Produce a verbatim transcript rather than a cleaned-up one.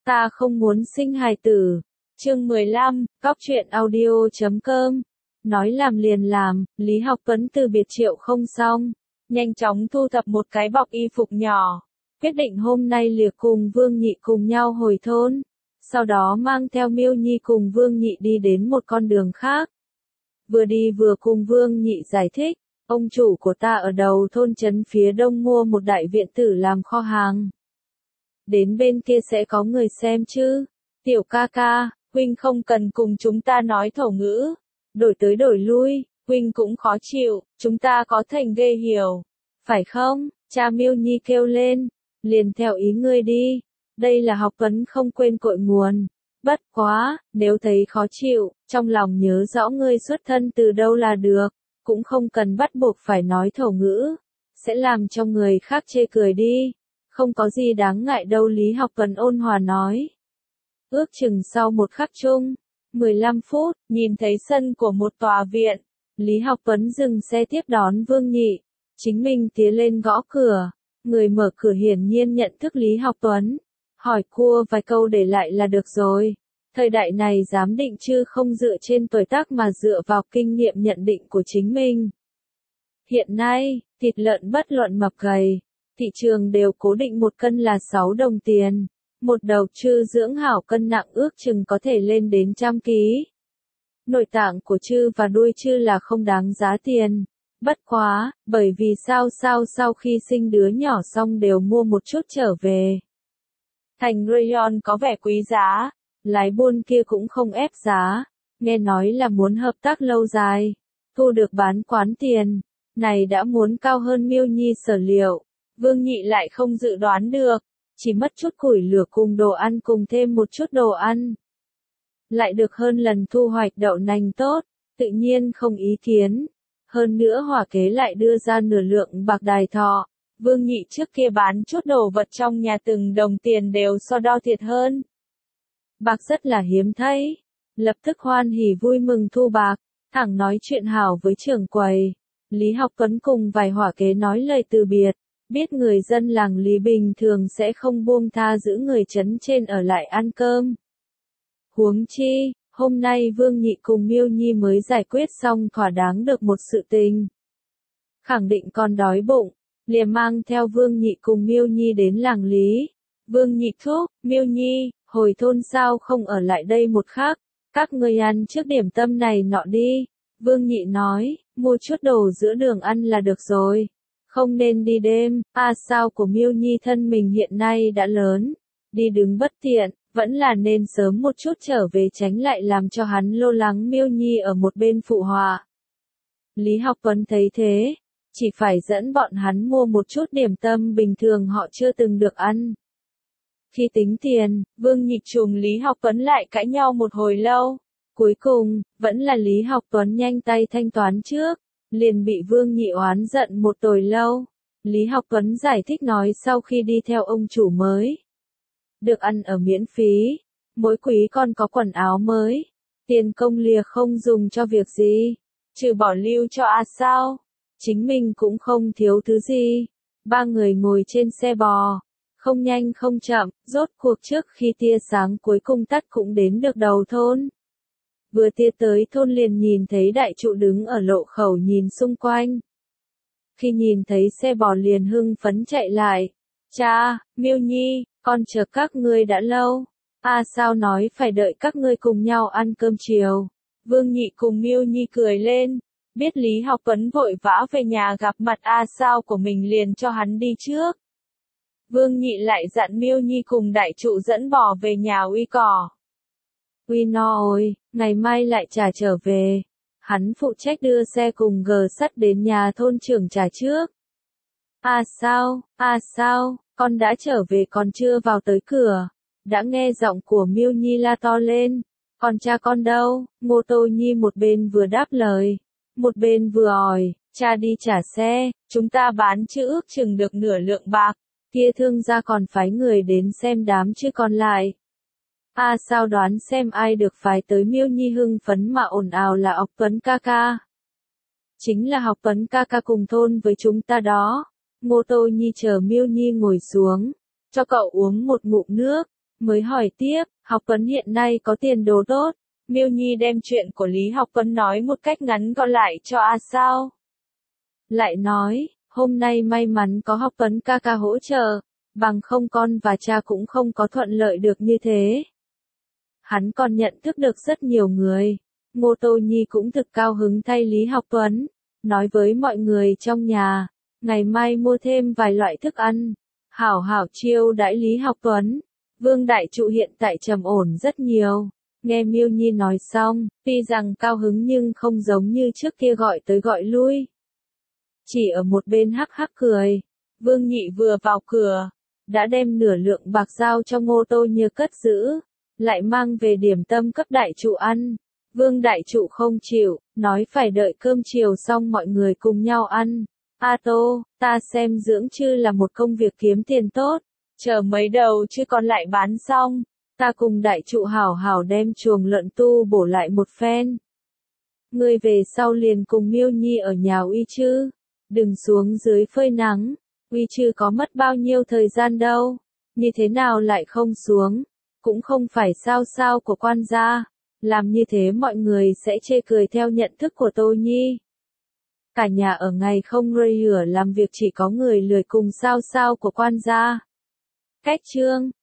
Ta không muốn sinh hài tử. Chương mười lăm, Cóc truyện audio chấm com. Nói làm liền làm, Lý Học Tuấn từ biệt Triệu Không xong, nhanh chóng thu thập một cái bọc y phục nhỏ, quyết định hôm nay liệt cùng Vương Nhị cùng nhau hồi thôn, sau đó mang theo Miêu Nhi cùng Vương Nhị đi đến một con đường khác. Vừa đi vừa cùng Vương Nhị giải thích, ông chủ của ta ở đầu thôn trấn phía đông mua một đại viện tử làm kho hàng. Đến bên kia sẽ có người xem chứ. Tiểu ca ca, huynh không cần cùng chúng ta nói thổ ngữ. Đổi tới đổi lui, huynh cũng khó chịu, chúng ta có thành ghê hiểu. Phải không? Cha Miêu Nhi kêu lên. Liền theo ý ngươi đi. Đây là Học Tuấn không quên cội nguồn. Bất quá, nếu thấy khó chịu, trong lòng nhớ rõ ngươi xuất thân từ đâu là được. Cũng không cần bắt buộc phải nói thổ ngữ. Sẽ làm cho người khác chê cười đi. Không có gì đáng ngại đâu, Lý Học Tuấn ôn hòa nói. Ước chừng sau một khắc chung, mười lăm phút, nhìn thấy sân của một tòa viện, Lý Học Tuấn dừng xe tiếp đón Vương Nhị, chính mình tiến lên gõ cửa, người mở cửa hiển nhiên nhận thức Lý Học Tuấn, hỏi cua vài câu để lại là được rồi. Thời đại này giám định chứ không dựa trên tuổi tác mà dựa vào kinh nghiệm nhận định của chính mình. Hiện nay, thịt lợn bất luận mập gầy, thị trường đều cố định một cân là sáu đồng tiền. Một đầu trư dưỡng hảo cân nặng ước chừng có thể lên đến trăm ký. Nội tạng của trư và đuôi trư là không đáng giá tiền. Bất quá, bởi vì sao sao sau khi sinh đứa nhỏ xong đều mua một chút trở về. Thành rayon có vẻ quý giá, lái buôn kia cũng không ép giá, nghe nói là muốn hợp tác lâu dài, thu được bán quán tiền, này đã muốn cao hơn Miêu Nhi sở liệu. Vương Nhị lại không dự đoán được. Chỉ mất chút củi lửa cùng đồ ăn cùng thêm một chút đồ ăn. Lại được hơn lần thu hoạch đậu nành tốt, tự nhiên không ý kiến. Hơn nữa hỏa kế lại đưa ra nửa lượng bạc đài thọ. Vương Nhị trước kia bán chút đồ vật trong nhà từng đồng tiền đều so đo thiệt hơn. Bạc rất là hiếm thấy. Lập tức hoan hỉ vui mừng thu bạc, thẳng nói chuyện hảo với trưởng quầy. Lý Học Tuấn cùng vài hỏa kế nói lời từ biệt. Biết người dân làng Lý bình thường sẽ không buông tha giữ người trấn trên ở lại ăn cơm. Huống chi, hôm nay Vương Nhị cùng Miêu Nhi mới giải quyết xong thỏa đáng được một sự tình. Khẳng định còn đói bụng, liền mang theo Vương Nhị cùng Miêu Nhi đến làng Lý. Vương Nhị thúc, Miêu Nhi, hồi thôn sao không ở lại đây một khắc, các ngươi ăn trước điểm tâm này nọ đi. Vương Nhị nói, mua chút đồ giữa đường ăn là được rồi. Không nên đi đêm, a sao của Miêu Nhi thân mình hiện nay đã lớn, đi đứng bất tiện, vẫn là nên sớm một chút trở về tránh lại làm cho hắn lo lắng. Miêu Nhi ở một bên phụ họa. Lý Học Tuấn thấy thế, chỉ phải dẫn bọn hắn mua một chút điểm tâm bình thường họ chưa từng được ăn. Khi tính tiền, Vương Nhị trùng Lý Học Tuấn lại cãi nhau một hồi lâu, cuối cùng, vẫn là Lý Học Tuấn nhanh tay thanh toán trước. Liền bị Vương Nhị oán giận một hồi lâu. Lý Học Tuấn giải thích nói sau khi đi theo ông chủ mới, được ăn ở miễn phí, mỗi quý còn có quần áo mới, tiền công lìa không dùng cho việc gì, trừ bỏ lưu cho a sao, chính mình cũng không thiếu thứ gì. Ba người ngồi trên xe bò, không nhanh không chậm, rốt cuộc trước khi tia sáng cuối cùng tắt cũng đến được đầu thôn. Vừa tia tới thôn liền nhìn thấy đại trụ đứng ở lộ khẩu nhìn xung quanh. Khi nhìn thấy xe bò liền hưng phấn chạy lại. Cha, Miêu Nhi, con chờ các ngươi đã lâu. A sao nói phải đợi các ngươi cùng nhau ăn cơm chiều. Vương Nhị cùng Miêu Nhi cười lên. Biết Lý Học Tuấn vội vã về nhà gặp mặt A sao của mình liền cho hắn đi trước. Vương Nhị lại dặn Miêu Nhi cùng đại trụ dẫn bò về nhà uy cỏ. Uy no ôi, ngày mai lại trả trở về. Hắn phụ trách đưa xe cùng gờ sắt đến nhà thôn trưởng trả trước. À sao, à sao, con đã trở về còn chưa vào tới cửa. Đã nghe giọng của Miêu Nhi la to lên. Còn cha con đâu? Ngô Tô Nhi một bên vừa đáp lời, một bên vừa hỏi, cha đi trả xe, chúng ta bán chứ ước chừng được nửa lượng bạc. Kia thương gia còn phái người đến xem đám chứ còn lại. À sao đoán xem ai được phái tới. Miêu Nhi hưng phấn mà ồn ào là Học Tuấn ca ca. Chính là Học Tuấn ca ca cùng thôn với chúng ta đó. Ngô Tô Nhi chờ Miêu Nhi ngồi xuống, cho cậu uống một ngụm nước, mới hỏi tiếp, Học Tuấn hiện nay có tiền đồ tốt. Miêu Nhi đem chuyện của Lý Học Tuấn nói một cách ngắn gọn lại cho A Sao. Lại nói, hôm nay may mắn có Học Tuấn ca ca hỗ trợ, bằng không con và cha cũng không có thuận lợi được như thế. Hắn còn nhận thức được rất nhiều người. Ngô Tô Nhi cũng thực cao hứng thay Lý Học Tuấn, nói với mọi người trong nhà, ngày mai mua thêm vài loại thức ăn, hảo hảo chiêu đãi Lý Học Tuấn. Vương Đại Trụ hiện tại trầm ổn rất nhiều. Nghe Miêu Nhi nói xong, tuy rằng cao hứng nhưng không giống như trước kia gọi tới gọi lui. Chỉ ở một bên hắc hắc cười. Vương Nhị vừa vào cửa, đã đem nửa lượng bạc giao cho Ngô Tô Như cất giữ, lại mang về điểm tâm cấp Đại Trụ ăn. Vương Đại Trụ không chịu, nói phải đợi cơm chiều xong mọi người cùng nhau ăn. A Tô, ta xem dưỡng chư là một công việc kiếm tiền tốt, chờ mấy đầu chứ còn lại bán xong, ta cùng Đại Trụ hảo hảo đem chuồng lợn tu bổ lại một phen. Ngươi về sau liền cùng Miêu Nhi ở nhà uy chư, đừng xuống dưới phơi nắng, uy chư có mất bao nhiêu thời gian đâu, như thế nào lại không xuống, cũng không phải sao sao của quan gia, làm như thế mọi người sẽ chê cười theo nhận thức của Tô Nhi. Cả nhà ở ngày không rơi rửa làm việc chỉ có người lười cùng sao sao của quan gia. Cách chương